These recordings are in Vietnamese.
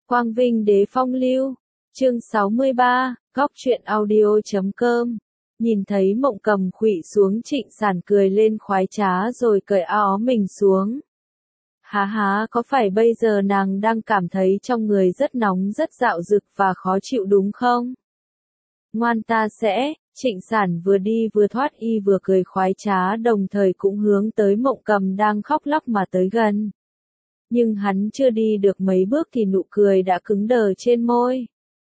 Quang Vinh Đế Phong Lưu, chương 63, góc truyện audio.com. Nhìn thấy Mộng Cầm khuỵu xuống, Trịnh Sản cười lên khoái trá rồi cởi áo mình xuống. Há, có phải bây giờ nàng đang cảm thấy trong người rất nóng, rất dạo dực và khó chịu đúng không? Ngoan ta sẽ. Trịnh Sản vừa đi vừa thoát y vừa cười khoái trá, đồng thời cũng hướng tới Mộng Cầm đang khóc lóc mà tới gần. Nhưng hắn chưa đi được mấy bước thì nụ cười đã cứng đờ trên môi.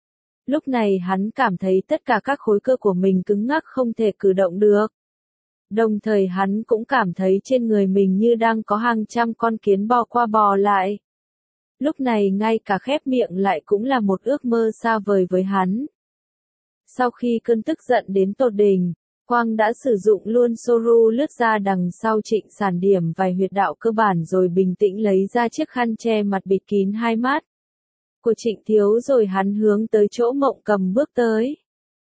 Lúc này hắn cảm thấy tất cả các khối cơ của mình cứng ngắc không thể cử động được. Đồng thời hắn cũng cảm thấy trên người mình như đang có hàng trăm con kiến bò qua bò lại. Lúc này ngay cả khép miệng lại cũng là một ước mơ xa vời với hắn. Sau khi cơn tức giận đến tột đỉnh, Quang đã sử dụng luôn Soru lướt ra đằng sau Trịnh Sản điểm vài huyệt đạo cơ bản rồi bình tĩnh lấy ra chiếc khăn che mặt bịt kín hai mắt của Trịnh Thiếu, rồi hắn hướng tới chỗ Mộng Cầm bước tới.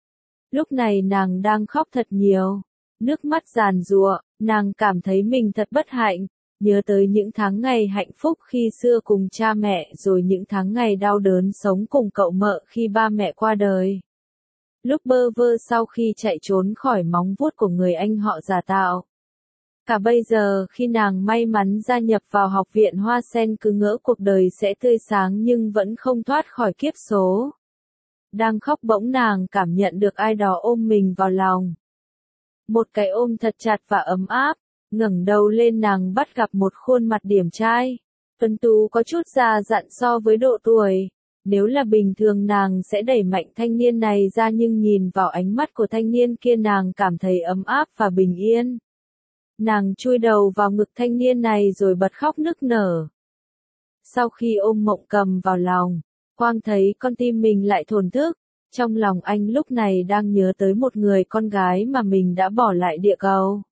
Lúc này nàng đang khóc thật nhiều, nước mắt giàn giụa, nàng cảm thấy mình thật bất hạnh, nhớ tới những tháng ngày hạnh phúc khi xưa cùng cha mẹ, rồi những tháng ngày đau đớn sống cùng cậu mợ khi ba mẹ qua đời. Lúc bơ vơ sau khi chạy trốn khỏi móng vuốt của người anh họ giả tạo. Cả bây giờ khi nàng may mắn gia nhập vào học viện Hoa Sen cứ ngỡ cuộc đời sẽ tươi sáng nhưng vẫn không thoát khỏi kiếp số. Đang khóc bỗng nàng cảm nhận được ai đó ôm mình vào lòng. Một cái ôm thật chặt và ấm áp, ngẩng đầu lên nàng bắt gặp một khuôn mặt điển trai. Tuấn tú có chút già dặn so với độ tuổi. Nếu là bình thường nàng sẽ đẩy mạnh thanh niên này ra, nhưng nhìn vào ánh mắt của thanh niên kia nàng cảm thấy ấm áp và bình yên. Nàng chui đầu vào ngực thanh niên này rồi bật khóc nức nở. Sau khi ôm Mộng Cầm vào lòng, Quang thấy con tim mình lại thổn thức. Trong lòng anh lúc này đang nhớ tới một người con gái mà mình đã bỏ lại địa cầu.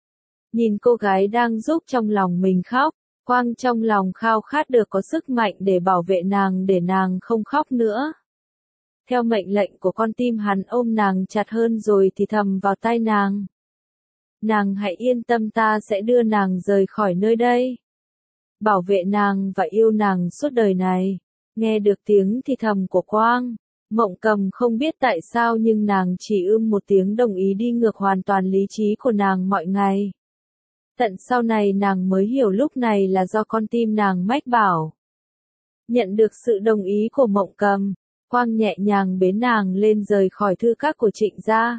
Nhìn cô gái đang giúp trong lòng mình khóc, Quang trong lòng khao khát được có sức mạnh để bảo vệ nàng, để nàng không khóc nữa. Theo mệnh lệnh của con tim hắn ôm nàng chặt hơn rồi thì thầm vào tai nàng. Nàng hãy yên tâm, ta sẽ đưa nàng rời khỏi nơi đây. Bảo vệ nàng và yêu nàng suốt đời này. Nghe được tiếng thì thầm của Quang, Mộng Cầm không biết tại sao nhưng nàng chỉ một tiếng đồng ý, đi ngược hoàn toàn lý trí của nàng mọi ngày. Tận sau này nàng mới hiểu lúc này là do con tim nàng mách bảo. Nhận được sự đồng ý của Mộng Cầm, Quang nhẹ nhàng bế nàng lên rời khỏi thư các của Trịnh gia.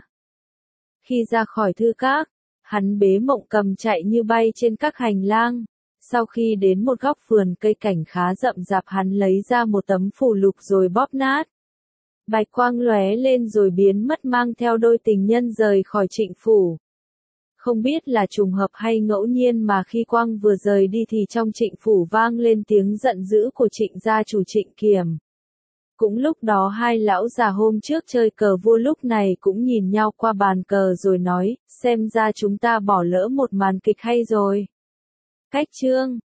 Khi ra khỏi thư các, hắn bế Mộng Cầm chạy như bay trên các hành lang. Sau khi đến một góc vườn cây cảnh khá rậm rạp, hắn lấy ra một tấm phù lục rồi bóp nát. Bạch quang lóe lên rồi biến mất, mang theo đôi tình nhân rời khỏi Trịnh phủ. Không biết là trùng hợp hay ngẫu nhiên mà khi Quang vừa rời đi thì trong Trịnh phủ vang lên tiếng giận dữ của Trịnh gia chủ Trịnh Kiểm. Cũng lúc đó hai lão già hôm trước chơi cờ vua lúc này cũng nhìn nhau qua bàn cờ rồi nói, xem ra chúng ta bỏ lỡ một màn kịch hay rồi. Cách chương